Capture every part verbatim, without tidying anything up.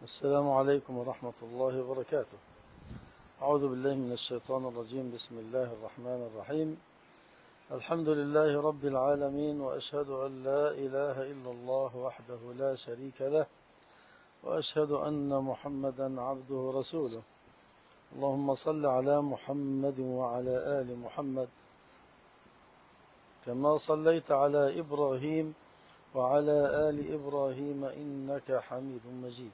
السلام عليكم ورحمة الله وبركاته. أعوذ بالله من الشيطان الرجيم. بسم الله الرحمن الرحيم. الحمد لله رب العالمين، وأشهد أن لا إله إلا الله وحده لا شريك له، وأشهد أن محمدا عبده ورسوله. اللهم صل على محمد وعلى آل محمد كما صليت على إبراهيم وعلى آل إبراهيم إنك حميد مجيد.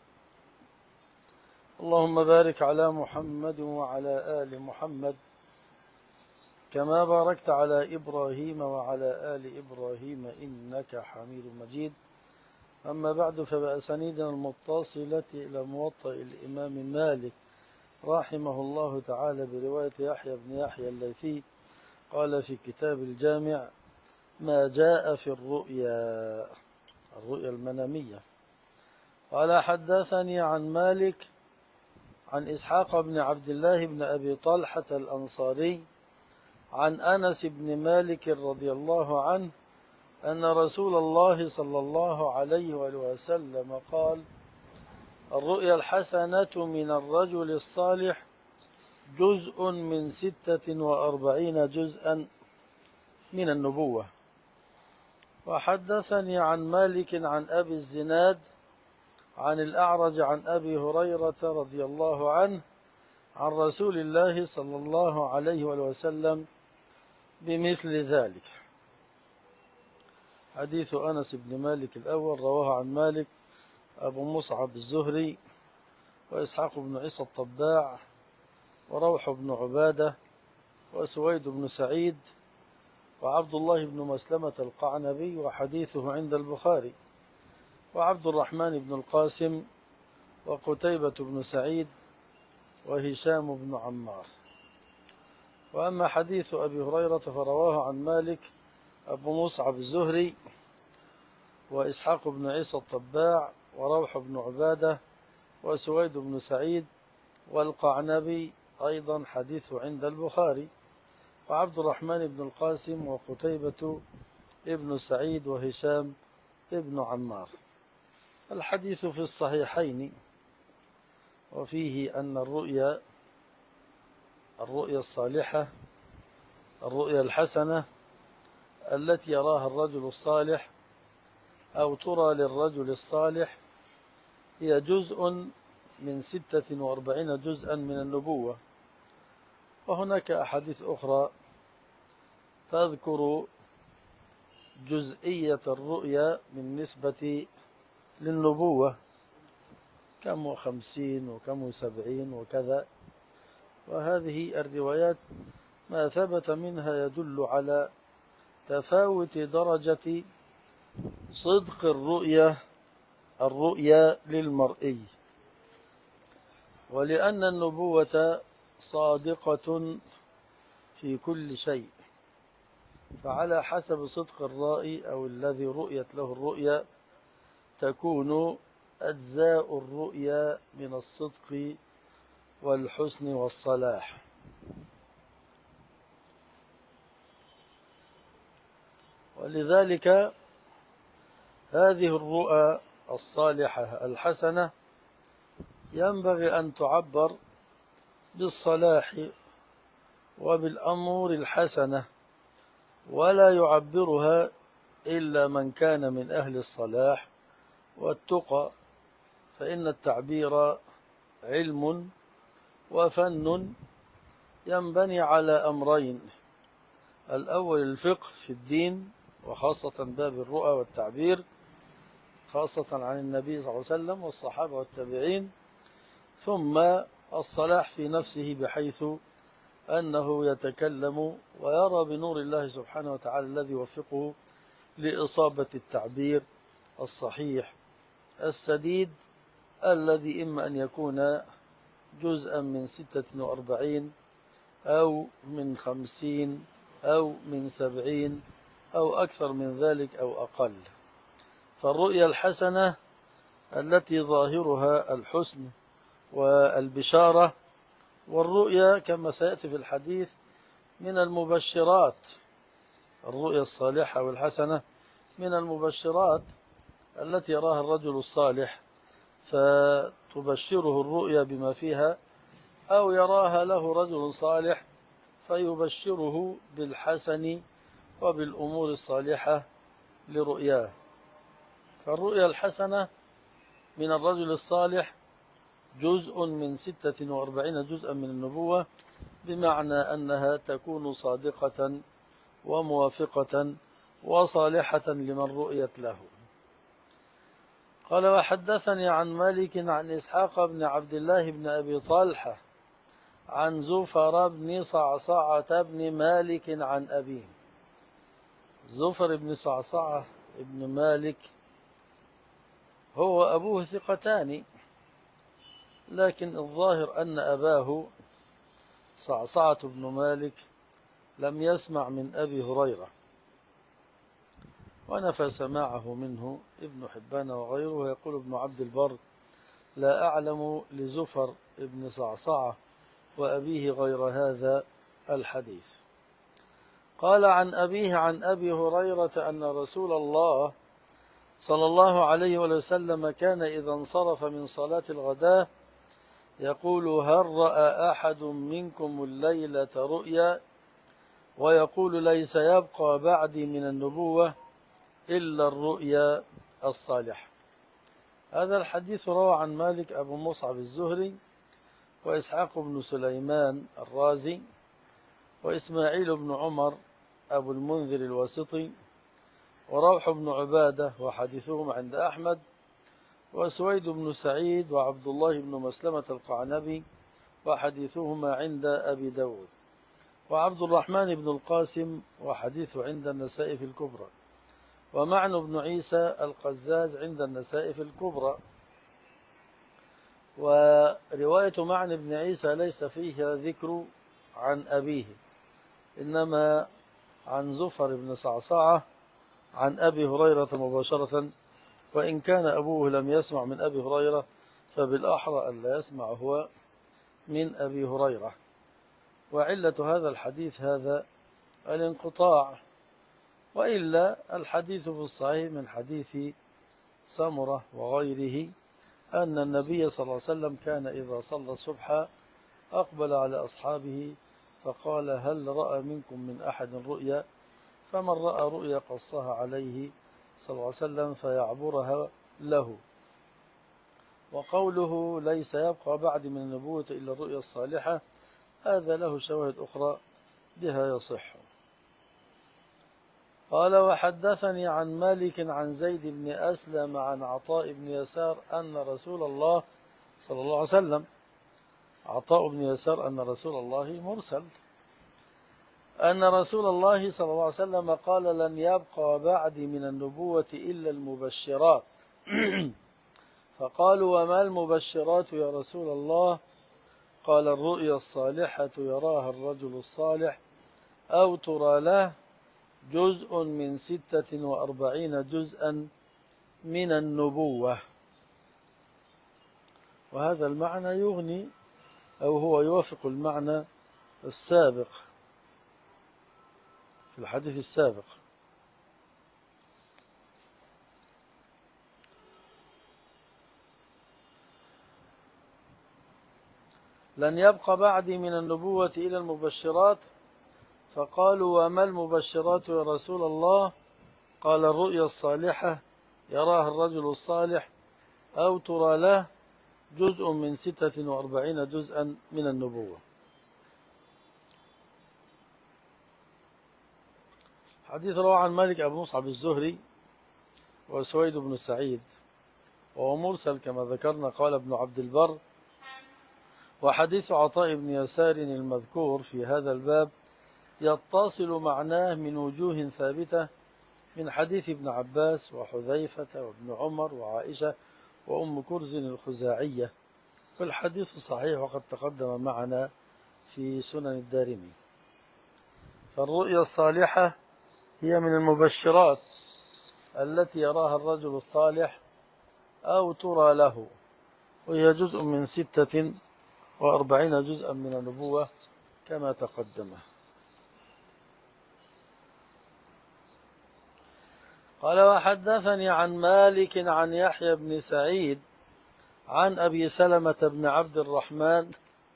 اللهم بارك على محمد وعلى آل محمد كما باركت على إبراهيم وعلى آل إبراهيم إنك حميد مجيد. أما بعد، فبأسانيدنا المتصلة إلى موطأ الإمام مالك رحمه الله تعالى برواية يحيى بن يحيى الليثي قال في كتاب الجامع: ما جاء في الرؤيا، الرؤيا المنامية. قال: حدثني عن مالك عن إسحاق بن عبد الله بن أبي طلحة الأنصاري عن أنس بن مالك رضي الله عنه أن رسول الله صلى الله عليه وسلم قال: الرؤيا الحسنة من الرجل الصالح جزء من ستة وأربعين جزءا من النبوة. وحدثني عن مالك عن أبي الزناد عن الأعرج عن أبي هريرة رضي الله عنه عن رسول الله صلى الله عليه وسلم بمثل ذلك. حديث أنس بن مالك الأول رواه عن مالك أبو مصعب الزهري وإسحاق بن عيسى الطباع وروح بن عبادة وسويد بن سعيد وعبد الله بن مسلمة القعنبي، وحديثه عند البخاري، وعبد الرحمن بن القاسم وقتيبة بن سعيد وهشام بن عمار. وأما حديث أبي هريرة فرواه عن مالك أبو مصعب الزهري وإسحاق بن عيسى الطباع وروح بن عبادة وسويد بن سعيد والقعنبي، أيضا حديثه عند البخاري، وعبد الرحمن بن القاسم وقتيبة ابن سعيد وهشام ابن عمار. الحديث في الصحيحين، وفيه أن الرؤيا الرؤيا الصالحة الرؤيا الحسنة التي يراها الرجل الصالح أو ترى للرجل الصالح هي جزء من ستة وأربعين جزءا من النبوة. وهناك أحاديث أخرى تذكر جزئية الرؤيا بالنسبة للنبوة، كم خمسين وكم سبعين وكذا. وهذه الروايات ما ثبت منها يدل على تفاوت درجة صدق الرؤيا الرؤيا للمرئي، ولأن النبوة صادقة في كل شيء، فعلى حسب صدق الرائي أو الذي رؤيت له الرؤيا تكون أجزاء الرؤيا من الصدق والحسن والصلاح. ولذلك هذه الرؤى الصالحة الحسنة ينبغي أن تعبر بالصلاح وبالأمور الحسنة، ولا يعبرها إلا من كان من أهل الصلاح والتقى، فإن التعبير علم وفن ينبني على أمرين: الأول الفقه في الدين، وخاصة باب الرؤى والتعبير، خاصة عن النبي صلى الله عليه وسلم والصحابة والتابعين، ثم الصلاح في نفسه بحيث أنه يتكلم ويرى بنور الله سبحانه وتعالى الذي يوفقه لإصابة التعبير الصحيح السديد، الذي إما أن يكون جزءا من ستة وأربعين أو من خمسين أو من سبعين أو أكثر من ذلك أو أقل. فالرؤيا الحسنة التي ظاهرها الحسن والبشارة، والرؤيا كما سيأتي في الحديث من المبشرات، الرؤيا الصالحة والحسنة من المبشرات التي يراها الرجل الصالح فتبشره الرؤيا بما فيها، أو يراها له رجل صالح فيبشره بالحسن وبالأمور الصالحة لرؤياه. فالرؤيا الحسنة من الرجل الصالح جزء من ستة وأربعين جزءا من النبوة، بمعنى أنها تكون صادقة وموافقة وصالحة لمن رؤيت له. قال: وحدثني عن مالك عن إسحاق بن عبد الله بن أبي طلحة عن زفر بن صعصعة بن مالك عن أبيه. زفر بن صعصعة بن مالك هو أبوه ثقتان، لكن الظاهر أن أباه صعصعة بن مالك لم يسمع من أبي هريرة، ونفى سماعه منه ابن حبان وغيره. يقول ابن عبد البر: لا أعلم لزفر بن صعصعة وأبيه غير هذا الحديث. قال: عن أبيه عن أبي هريرة أن رسول الله صلى الله عليه وسلم كان إذا انصرف من صلاة الغداء يقول: هل رأى أحد منكم الليلة رؤيا؟ ويقول: ليس يبقى بعدي من النبوة إلا الرؤيا الصالحة. هذا الحديث روى عن مالك أبو مصعب الزهري، وإسحاق بن سليمان الرازي، وإسماعيل بن عمر أبو المنذر الواسطي، وروح بن عبادة وحديثهم عند أحمد، وسويد بن سعيد وعبد الله بن مسلمة القعنبي وحديثهما عند أبي داود، وعبد الرحمن بن القاسم وحديثه عند النسائي في الكبرى، ومعن بن عيسى القزاز عند النسائي في الكبرى. ورواية معن بن عيسى ليس فيها ذكر عن أبيه، إنما عن زفر بن صعصعة عن أبي هريرة مباشرة، وإن كان أبوه لم يسمع من أبي هريرة فبالأحرى أن لا يسمع هو من أبي هريرة. وعلة هذا الحديث هذا الانقطاع، وإلا الحديث في الصحيح من حديث سمرة وغيره أن النبي صلى الله عليه وسلم كان إذا صلى الصبح أقبل على أصحابه فقال: هل رأى منكم من أحد رؤيا؟ فمن رأى رؤيا قصها عليه صلى الله عليه وسلم فيعبرها له. وقوله: ليس يبقى بعد من النبوة إلا الرؤيا الصالحة، هذا له شواهد أخرى بها يصح. قال: وحدثني عن مالك عن زيد بن أسلم عن عطاء بن يسار أن رسول الله صلى الله عليه وسلم، عطاء بن يسار أن رسول الله مرسل، أن رسول الله صلى الله عليه وسلم قال: لن يبقى بعد من النبوة إلا المبشرات. فقالوا: وما المبشرات يا رسول الله؟ قال: الرؤيا الصالحة يراها الرجل الصالح أو ترى له جزء من ستة وأربعين جزءا من النبوة. وهذا المعنى يغني أو هو يوافق المعنى السابق في الحديث السابق. لن يبقى بعدي من النبوة إلى المبشرات. فقالوا: وما المبشرات يا رسول الله؟ قال: الرؤيا الصالحة يراها الرجل الصالح أو ترى له جزء من ستة وأربعين جزءا من النبوة. حديث رواه عن مالك أبو مصعب الزهري وسويد بن سعيد، وهو مرسل كما ذكرنا. قال ابن عبد البر: وحديث عطاء بن يسار المذكور في هذا الباب يتصل معناه من وجوه ثابتة من حديث ابن عباس وحذيفة وابن عمر وعائشة وأم كرز الخزاعية، والحديث صحيح وقد تقدم معنا في سنن الدارمي. فالرؤيا الصالحة هي من المبشرات التي يراها الرجل الصالح أو ترى له، وهي جزء من ستة وأربعين جزءا من النبوة كما تقدم. قال: وحدثني عن مالك عن يحيى بن سعيد عن أبي سلمة بن عبد الرحمن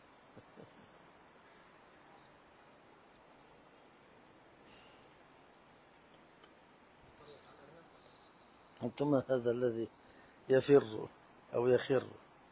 أنتم هذا الذي يفر أو يخر.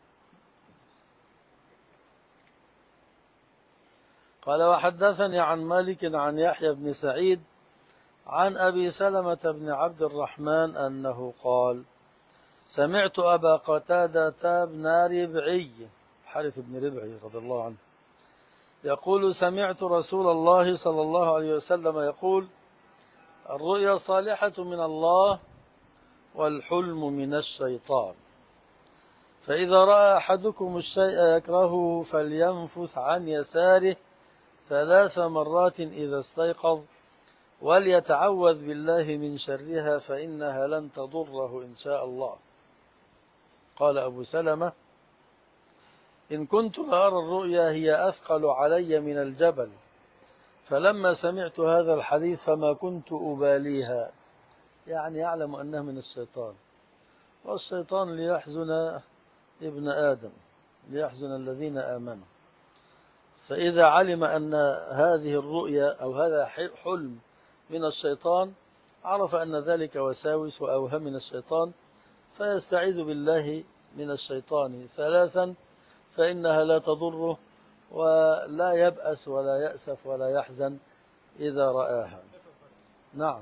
قال وحدثني عن مالك عن يحيى بن سعيد عن أبي سلمة بن عبد الرحمن أنه قال سمعت أبا قتادة بن ربعي حارث بن ربعي رضي الله عنه يقول سمعت رسول الله صلى الله عليه وسلم يقول الرؤيا صالحة من الله والحلم من الشيطان، فإذا رأى أحدكم الشيء يكرهه فلينفث عن يساره ثلاث مرات إذا استيقظ وليتعوذ بالله من شرها فإنها لن تضره إن شاء الله. قال أبو سلمة إن كنت لأرى الرؤيا هي أثقل علي من الجبل، فلما سمعت هذا الحديث فما كنت أباليها، يعني يعلم أنها من الشيطان، والشيطان ليحزن ابن آدم، ليحزن الذين آمنوا. فإذا علم أن هذه الرؤيا أو هذا حلم من الشيطان عرف أن ذلك وساوس وأوهم من الشيطان، فيستعيذ بالله من الشيطان ثلاثا فإنها لا تضره ولا يبأس ولا يأسف ولا يحزن إذا رآها. نعم،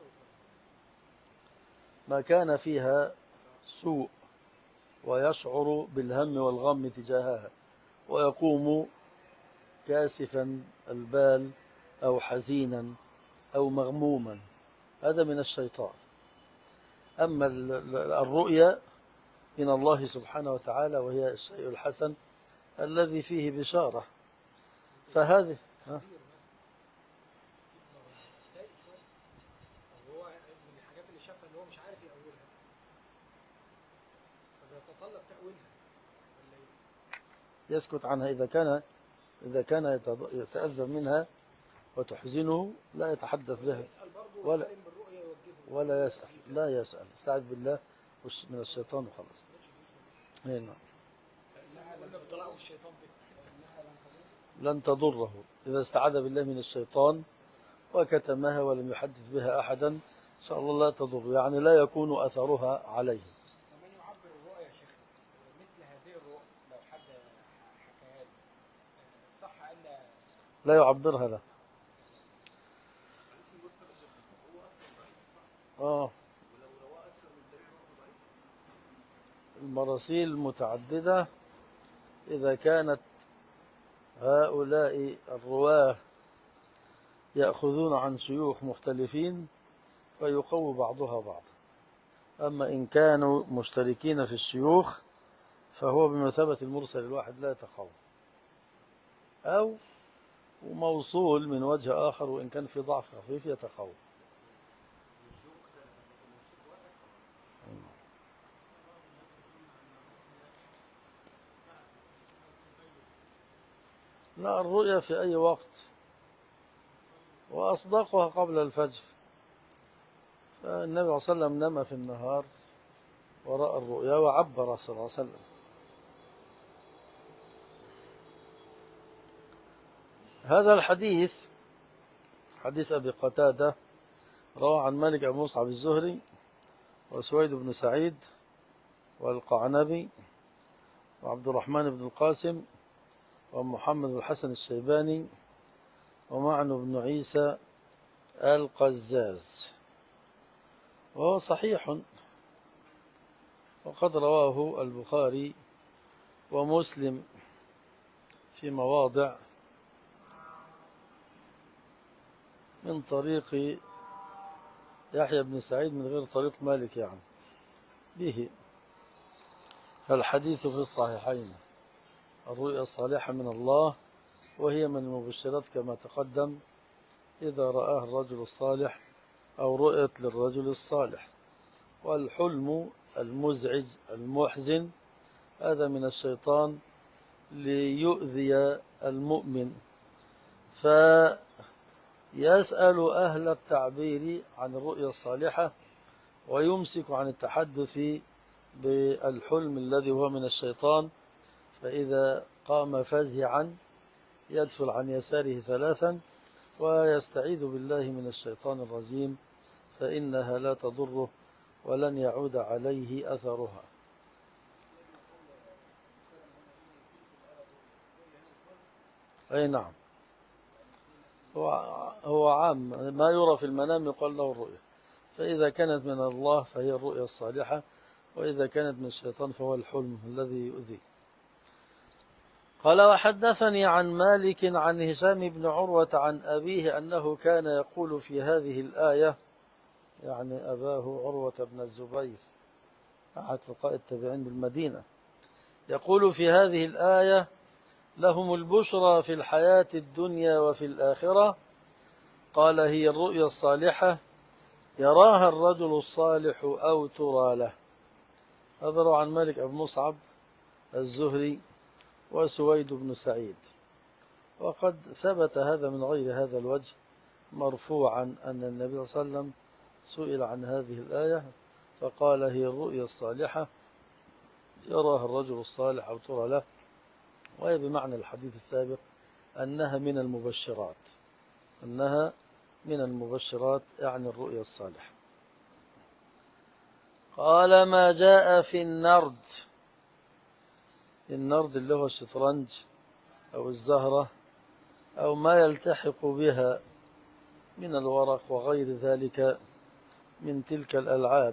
ما كان فيها سوء ويشعر بالهم والغم تجاهها ويقوم كاسفا البال أو حزينا أو مغموما، هذا من الشيطان. أما الرؤيا من الله سبحانه وتعالى وهي الشيء الحسن الذي فيه بشارة، فهذه ها؟ يسكت عنها إذا كان إذا كان يتأذى منها وتحزنه لا يتحدث بها ولا ولا يسأل، لا يسأل، استعذ بالله من الشيطان وخلص. هنا لن تضره إذا استعاذ بالله من الشيطان وكتمها ولم يحدث بها أحدا إن شاء الله لا تضر، يعني لا يكون أثرها عليه. ومن يعبر الرؤى يا شيخ مثل هذه الرؤى لو حد حكاها لي صح أن لا يعبرها له. آه المراسيل المتعددة إذا كانت هؤلاء الرواه يأخذون عن شيوخ مختلفين فيقوي بعضها بعض، أما إن كانوا مشتركين في الشيوخ فهو بمثابة المرسل الواحد لا يتقوى، أو موصول من وجه آخر وإن كان في ضعف خفيف يتقوى. لا، الرؤيا في أي وقت وأصدقها قبل الفجر، فالنبي صلى الله عليه وسلم نام في النهار ورأى الرؤيا وعبر صلى الله عليه وسلم. هذا الحديث حديث أبي قتادة روى عن مالك بن مصعب الزهري وسويد بن سعيد والقعنبي وعبد الرحمن بن القاسم ومحمد بن الحسن الشيباني ومعن بن عيسى القزاز، وهو صحيح، وقد رواه البخاري ومسلم في مواضع من طريق يحيى بن سعيد من غير طريق مالك، يعني به. الحديث في الصحيحين الرؤيا الصالحة من الله وهي من المبشرات كما تقدم إذا رآه الرجل الصالح أو رؤيت للرجل الصالح. والحلم المزعج المحزن هذا من الشيطان ليؤذي المؤمن، فيسأل أهل التعبير عن الرؤيا الصالحة ويمسك عن التحدث بالحلم الذي هو من الشيطان، فإذا قام فزعا يدفل عن يساره ثلاثا ويستعيذ بالله من الشيطان الرجيم، فإنها لا تضره ولن يعود عليه أثرها. أي نعم، هو هو عام، ما يرى في المنام يقال له الرؤيا، فإذا كانت من الله فهي الرؤيا الصالحة، وإذا كانت من الشيطان فهو الحلم الذي يؤذي. قال وحدثني عن مالك عن هشام بن عروة عن أبيه أنه كان يقول في هذه الآية، يعني أباه عروة بن الزبير أحد فقهاء التابعين بالمدينة، يقول في هذه الآية: لهم البشرى في الحياة الدنيا وفي الآخرة. قال: هي الرؤيا الصالحة يراها الرجل الصالح أو ترى له. هذا روى عن مالك أبو مصعب الزهري وسويد بن سعيد. وقد ثبت هذا من غير هذا الوجه مرفوعا أن النبي صلى الله عليه وسلم سئل عن هذه الآية فقال: هي الرؤيا الصالحة يراها الرجل الصالح أو ترى له، وهي بمعنى الحديث السابق أنها من المبشرات، أنها من المبشرات يعني الرؤيا الصالحة. قال: ما جاء في النرد. النرد اللي هو الشطرنج أو الزهرة أو ما يلتحق بها من الورق وغير ذلك من تلك الألعاب.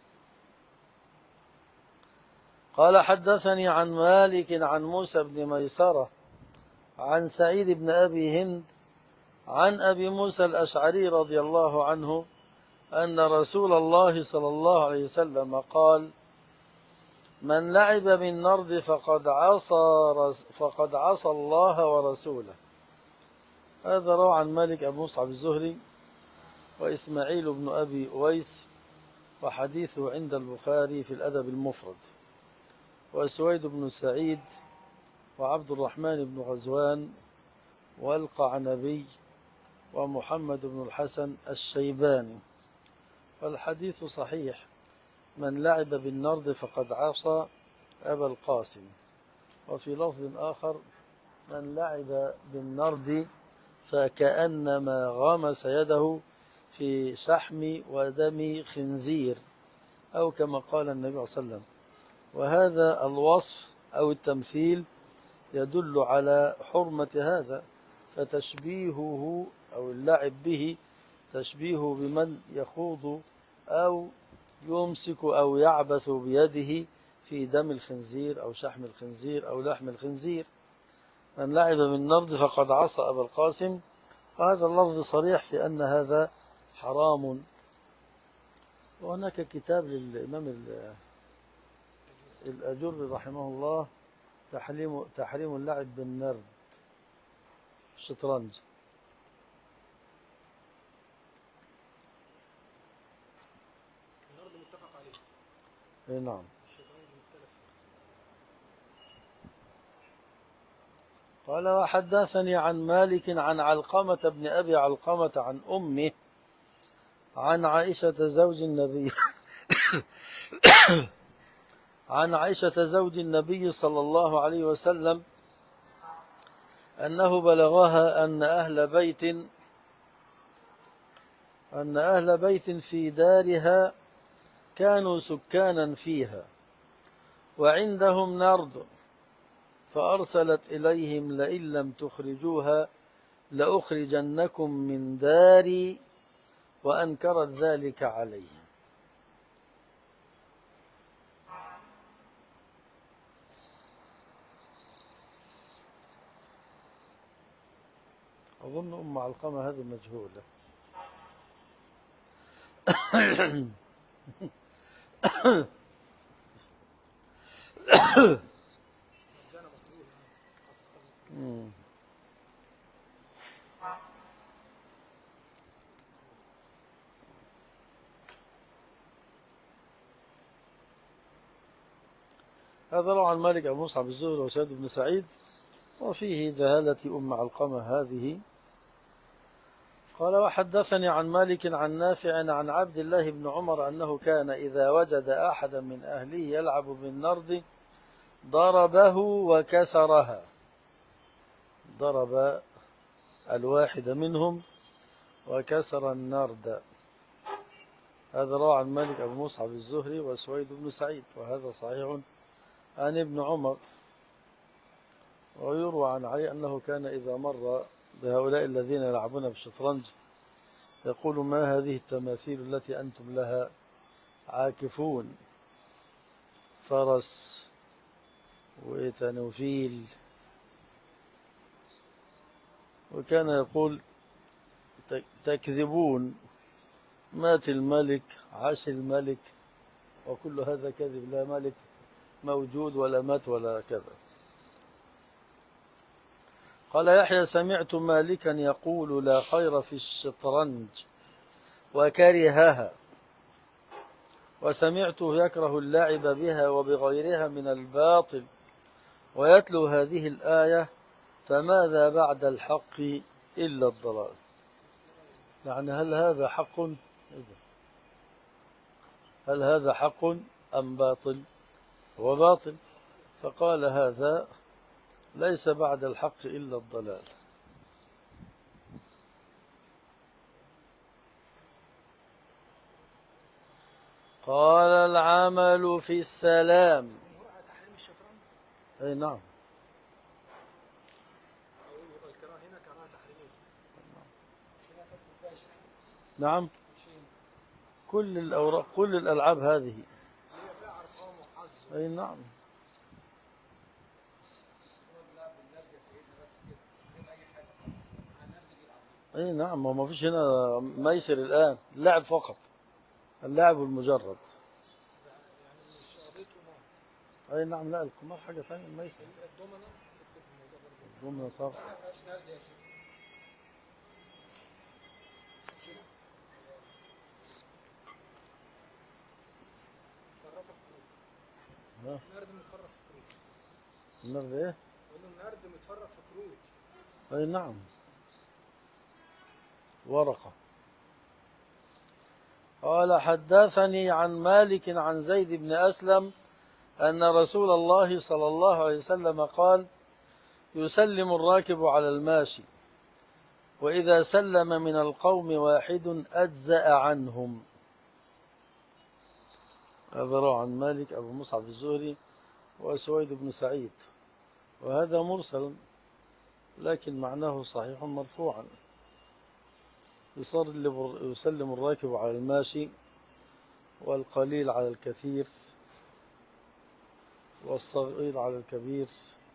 قال: حدثني عن مالك عن موسى بن ميسرة عن سعيد بن أبي هند عن أبي موسى الأشعري رضي الله عنه أن رسول الله صلى الله عليه وسلم قال: من لعب بالنرد فقد عصى فقد عصى الله ورسوله. هذا روى عن مالك أبو مصعب الزهري وإسماعيل بن أبي أويس، وحديثه عند البخاري في الأدب المفرد، وسويد بن سعيد وعبد الرحمن بن غزوان والقعنبي ومحمد بن الحسن الشيباني. والحديث صحيح: من لعب بالنرد فقد عصى أبا القاسم. وفي لفظ آخر: من لعب بالنرد فكأنما غمس يده في شحم ودم خنزير، أو كما قال النبي صلى الله عليه وسلم. وهذا الوصف أو التمثيل يدل على حرمة هذا، فتشبيهه أو اللعب به تشبيهه بمن يخوض أو يمسك أو يعبث بيده في دم الخنزير أو شحم الخنزير أو لحم الخنزير. من لعب بالنرد فقد عصى أبا القاسم. وهذا اللفظ صريح في أن هذا حرام. وهناك كتاب للإمام الأجر رحمه الله: تحريم تحريم اللعب بالنرد الشطرنج. النرد متفق عليه. اي نعم. قال: وحدثني عن مالك عن علقمة بن أبي علقمة عن أمه عن عائشة زوج النبي عن عائشة زوج النبي صلى الله عليه وسلم أنه بلغها أن أهل بيت أن أهل بيت في دارها كانوا سكانا فيها وعندهم نرد، فأرسلت إليهم: لئن لم تخرجوها لأخرجنكم من داري، وأنكرت ذلك عليهم. أظن أم علقمة هذه مجهولة. هذا روى عن مالك أبو مصعب الزهري وسعيد بن سعيد، وفيه جهالة أم علقمة هذه. قال وحدثني عن مالك عن نافع عن عبد الله بن عمر أنه كان إذا وجد أحدا من أهله يلعب بالنرد ضربه وكسرها، ضرب الواحد منهم وكسر النرد. هذا روى عن مالك أبو مصعب الزهري وسويد بن سعيد، وهذا صحيح عن ابن عمر. ويروى عن علي أنه كان إذا مر بهؤلاء الذين يلعبون بالشطرنج يقول ما هذه التماثيل التي أنتم لها عاكفون، فرس وتنوفيل. وكان يقول تكذبون، مات الملك، عاش الملك، وكل هذا كذب، لا ملك موجود ولا مات ولا كذا. قال يحيى سمعت مالكا يقول لا خير في الشطرنج وكرهها، وسمعته يكره اللعب بها وبغيرها من الباطل، ويتلو هذه الآية فماذا بعد الحق إلا الضلال. يعني هل هذا حق؟ هل هذا حق أم باطل؟ هو باطل. فقال هذا ليس بعد الحق إلا الضلال. قال العمل في السلام. أي نعم. نعم، كل الأوراق كل الألعاب هذه. أي نعم. أي نعم، وما فيش هنا ميسر الآن، اللعب فقط، اللعب المجرد. أي نعم. لا، القمار حاجة ثانية، الميسر الضمنة طبعا. النرد متفرغ في كروت. النرد ايه؟ النرد متفرغ في كروت. اي نعم، ورقة. قال حدثني عن مالك عن زيد بن أسلم أن رسول الله صلى الله عليه وسلم قال يسلم الراكب على الماشي، وإذا سلم من القوم واحد أجزأ عنهم. هذا روى عن مالك أبو مصعب الزهري وسويد بن سعيد، وهذا مرسل لكن معناه صحيح مرفوعا. يسلم الراكب على الماشي والقليل على الكثير والصغير على الكبير،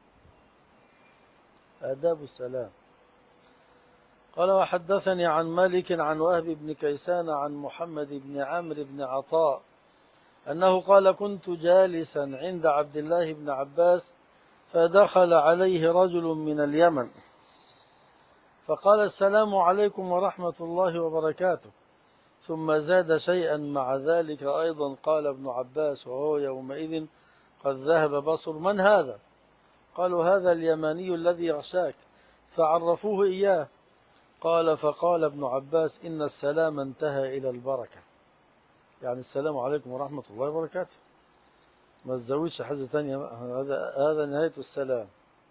آداب السلام. قال وحدثني عن مالك عن وهب بن كيسان عن محمد بن عمرو بن عطاء أنه قال كنت جالسا عند عبد الله بن عباس فدخل عليه رجل من اليمن فقال السلام عليكم ورحمة الله وبركاته، ثم زاد شيئا مع ذلك أيضا. قال ابن عباس وهو يومئذ قد ذهب بصر من هذا؟ قالوا هذا اليماني الذي يغشاك، فعرفوه إياه. قال فقال ابن عباس إن السلام انتهى إلى البركة، يعني السلام عليكم ورحمة الله وبركاته، ما تزودش حاجة ثانية، هذا هذا نهاية السلام.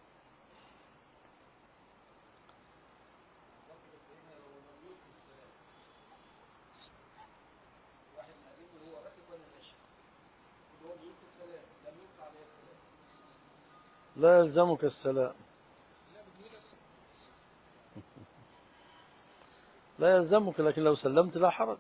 لا يلزمك السلام، لا يلزمك، لكن لو سلمت لا حرج.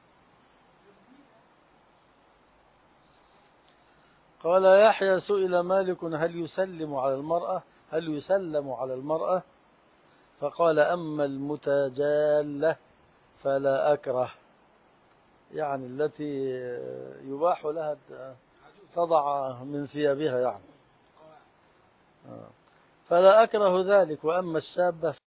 قال يحيى سئل مالك هل يسلم على المرأة هل يسلم على المرأة فقال أما المتجالة فلا أكره، يعني التي يباح لها تضع من ثيابها يعني، فلا أكره ذلك. وأما الشابة